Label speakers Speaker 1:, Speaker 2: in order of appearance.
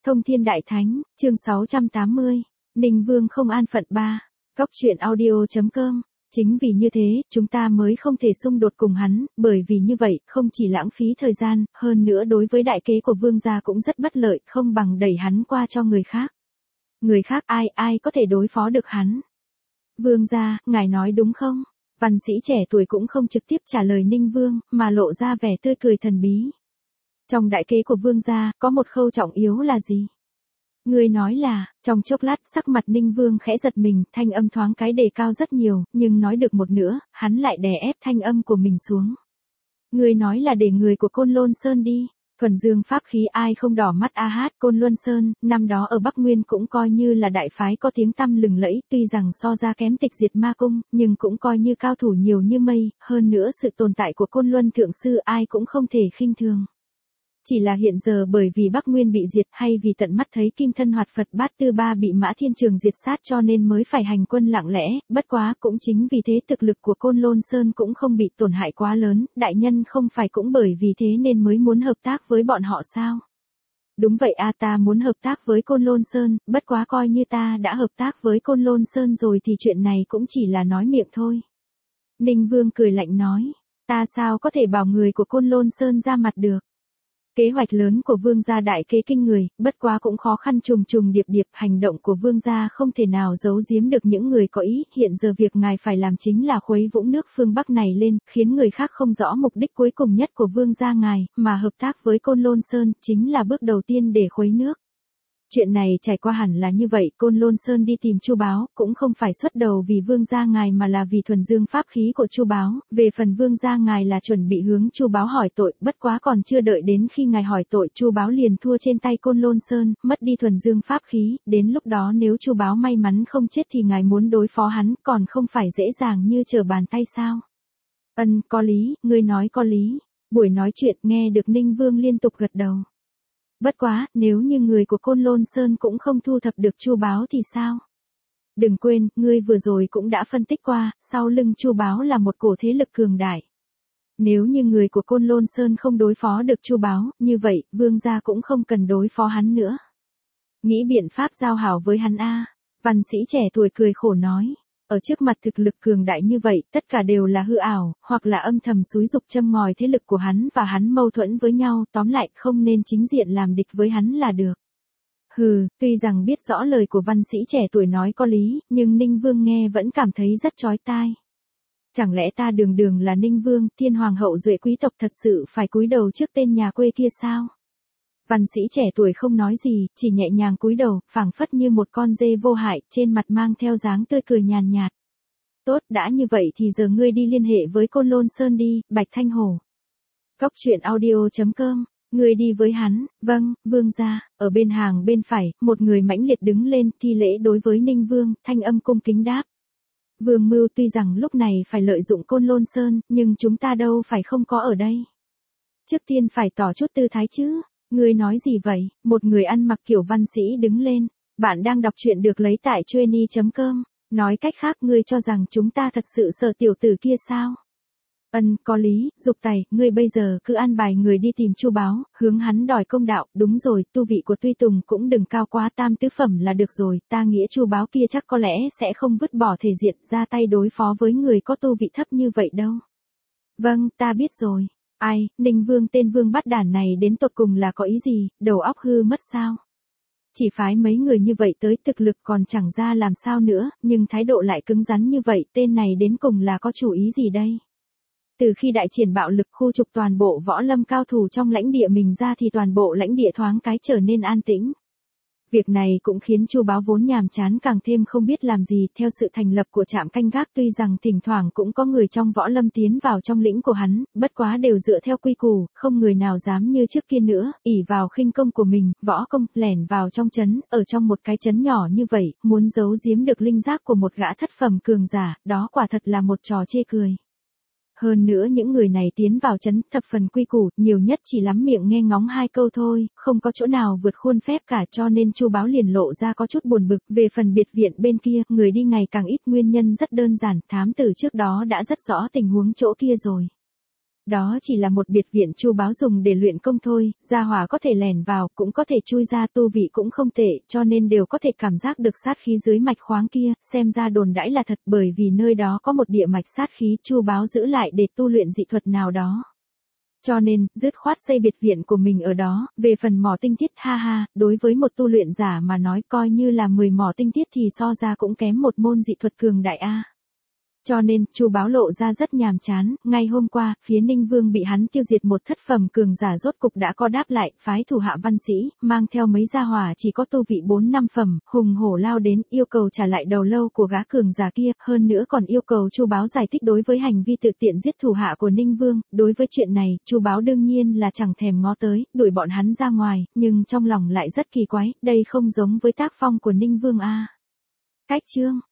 Speaker 1: Thông Thiên Đại Thánh, chương 680, Ninh Vương không an phận 3, Cóc truyện audio.com. Chính vì như thế, chúng ta mới không thể xung đột cùng hắn, bởi vì như vậy, không chỉ lãng phí thời gian, hơn nữa đối với đại kế của vương gia cũng rất bất lợi, không bằng đẩy hắn qua cho người khác. Người khác ai có thể đối phó được hắn? Vương gia, ngài nói đúng không? Văn sĩ trẻ tuổi cũng không trực tiếp trả lời Ninh Vương, mà lộ ra vẻ tươi cười thần bí. Trong đại kế của vương gia, có một khâu trọng yếu là gì? Người nói là, trong chốc lát sắc mặt Ninh Vương khẽ giật mình, thanh âm thoáng cái đề cao rất nhiều, nhưng nói được một nửa, hắn lại đè ép thanh âm của mình xuống. Người nói là để người của Côn Lôn Sơn đi. Thuần dương pháp khí ai không đỏ mắt a hát. Côn Luân Sơn, năm đó ở Bắc Nguyên cũng coi như là đại phái có tiếng tăm lừng lẫy, tuy rằng so ra kém Tịch Diệt Ma Cung, nhưng cũng coi như cao thủ nhiều như mây, hơn nữa sự tồn tại của Côn Luân Thượng Sư ai cũng không thể khinh thường. Chỉ là hiện giờ bởi vì Bắc Nguyên bị diệt hay vì tận mắt thấy Kim Thân Hoạt Phật Bát Tư Ba bị Mã Thiên Trường diệt sát cho nên mới phải hành quân lặng lẽ, bất quá cũng chính vì thế thực lực của Côn Lôn Sơn cũng không bị tổn hại quá lớn, đại nhân không phải cũng bởi vì thế nên mới muốn hợp tác với bọn họ sao? Đúng vậy a, ta muốn hợp tác với Côn Lôn Sơn, bất quá coi như ta đã hợp tác với Côn Lôn Sơn rồi thì chuyện này cũng chỉ là nói miệng thôi. Ninh Vương cười lạnh nói, ta sao có thể bảo người của Côn Lôn Sơn ra mặt được? Kế hoạch lớn của vương gia đại kế kinh người, bất quá cũng khó khăn trùng trùng điệp điệp, hành động của vương gia không thể nào giấu giếm được những người có ý, hiện giờ việc ngài phải làm chính là khuấy vũng nước phương Bắc này lên, khiến người khác không rõ mục đích cuối cùng nhất của vương gia ngài, mà hợp tác với Côn Lôn Sơn, chính là bước đầu tiên để khuấy nước. Chuyện này trải qua hẳn là như vậy, Côn Lôn Sơn đi tìm Chu Báo, cũng không phải xuất đầu vì vương gia ngài mà là vì thuần dương pháp khí của Chu Báo, về phần vương gia ngài là chuẩn bị hướng Chu Báo hỏi tội, bất quá còn chưa đợi đến khi ngài hỏi tội Chu Báo liền thua trên tay Côn Lôn Sơn, mất đi thuần dương pháp khí, đến lúc đó nếu Chu Báo may mắn không chết thì ngài muốn đối phó hắn, còn không phải dễ dàng như trở bàn tay sao? Có lý, ngươi nói có lý. Buổi nói chuyện nghe được Ninh Vương liên tục gật đầu. Bất quá, nếu như người của Côn Lôn Sơn cũng không thu thập được Chu Báo thì sao? Đừng quên, ngươi vừa rồi cũng đã phân tích qua, sau lưng Chu Báo là một cổ thế lực cường đại. Nếu như người của Côn Lôn Sơn không đối phó được Chu Báo, như vậy, vương gia cũng không cần đối phó hắn nữa. Nghĩ biện pháp giao hảo với hắn a. Văn sĩ trẻ tuổi cười khổ nói. Ở trước mặt thực lực cường đại như vậy, tất cả đều là hư ảo, hoặc là âm thầm xúi dục châm ngòi thế lực của hắn và hắn mâu thuẫn với nhau, tóm lại không nên chính diện làm địch với hắn là được. Hừ, tuy rằng biết rõ lời của văn sĩ trẻ tuổi nói có lý, nhưng Ninh Vương nghe vẫn cảm thấy rất chói tai. Chẳng lẽ ta đường là Ninh Vương, thiên hoàng hậu duệ quý tộc thật sự phải cúi đầu trước tên nhà quê kia sao? Văn sĩ trẻ tuổi không nói gì, chỉ nhẹ nhàng cúi đầu, phảng phất như một con dê vô hại, trên mặt mang theo dáng tươi cười nhàn nhạt. Tốt, đã như vậy thì giờ ngươi đi liên hệ với Côn Lôn Sơn đi, Bạch Thanh Hổ. Cóc truyện audio.com, ngươi đi với hắn, vâng, vương gia. Ở bên hàng bên phải, một người mãnh liệt đứng lên, thi lễ đối với Ninh Vương, thanh âm cung kính đáp. Vương Mưu tuy rằng lúc này phải lợi dụng Côn Lôn Sơn, nhưng chúng ta đâu phải không có ở đây. Trước tiên phải tỏ chút tư thái chứ. Ngươi nói gì vậy? Một người ăn mặc kiểu văn sĩ đứng lên. Bạn đang đọc truyện được lấy tại Chueny.com. Nói cách khác ngươi cho rằng chúng ta thật sự sợ tiểu tử kia sao? Có lý, Dục Tài, ngươi bây giờ cứ an bài người đi tìm Chu Báo, hướng hắn đòi công đạo, đúng rồi, tu vị của Tuy Tùng cũng đừng cao quá tam tứ phẩm là được rồi, ta nghĩ Chu Báo kia chắc có lẽ sẽ không vứt bỏ thể diện ra tay đối phó với người có tu vị thấp như vậy đâu. Vâng, ta biết rồi. Ai, Ninh Vương tên vương bắt đản này đến tột cùng là có ý gì, đầu óc hư mất sao? Chỉ phái mấy người như vậy tới thực lực còn chẳng ra làm sao nữa, nhưng thái độ lại cứng rắn như vậy, tên này đến cùng là có chủ ý gì đây? Từ khi đại triển bạo lực khu trục toàn bộ võ lâm cao thủ trong lãnh địa mình ra thì toàn bộ lãnh địa thoáng cái trở nên an tĩnh. Việc này cũng khiến Chu Báo vốn nhàm chán càng thêm không biết làm gì, theo sự thành lập của trạm canh gác tuy rằng thỉnh thoảng cũng có người trong võ lâm tiến vào trong lĩnh của hắn, bất quá đều dựa theo quy củ, không người nào dám như trước kia nữa, ỷ vào khinh công của mình, võ công, lẻn vào trong trấn, ở trong một cái trấn nhỏ như vậy, muốn giấu giếm được linh giác của một gã thất phẩm cường giả, đó quả thật là một trò chê cười. Hơn nữa những người này tiến vào trấn thập phần quy củ, nhiều nhất chỉ lắm miệng nghe ngóng hai câu thôi, không có chỗ nào vượt khuôn phép cả cho nên Chu Báo liền lộ ra có chút buồn bực. Về phần biệt viện bên kia, người đi ngày càng ít, nguyên nhân rất đơn giản, thám tử trước đó đã rất rõ tình huống chỗ kia rồi. Đó chỉ là một biệt viện Chu Báo dùng để luyện công thôi, gia hỏa có thể lẻn vào, cũng có thể chui ra, tu vị cũng không tệ, cho nên đều có thể cảm giác được sát khí dưới mạch khoáng kia, xem ra đồn đãi là thật, bởi vì nơi đó có một địa mạch sát khí Chu Báo giữ lại để tu luyện dị thuật nào đó. Cho nên, dứt khoát xây biệt viện của mình ở đó, về phần mỏ tinh tiết ha ha, đối với một tu luyện giả mà nói coi như là 10 mỏ tinh tiết thì so ra cũng kém một môn dị thuật cường đại a. Cho nên, Chu Báo lộ ra rất nhàm chán, ngay hôm qua, phía Ninh Vương bị hắn tiêu diệt một thất phẩm cường giả rốt cục đã có đáp lại, phái thủ hạ văn sĩ, mang theo mấy gia hỏa chỉ có tu vị 4-5 phẩm, hùng hổ lao đến, yêu cầu trả lại đầu lâu của gã cường giả kia, hơn nữa còn yêu cầu Chu Báo giải thích đối với hành vi tự tiện giết thủ hạ của Ninh Vương, đối với chuyện này, Chu Báo đương nhiên là chẳng thèm ngó tới, đuổi bọn hắn ra ngoài, nhưng trong lòng lại rất kỳ quái, đây không giống với tác phong của Ninh Vương a. Cách chương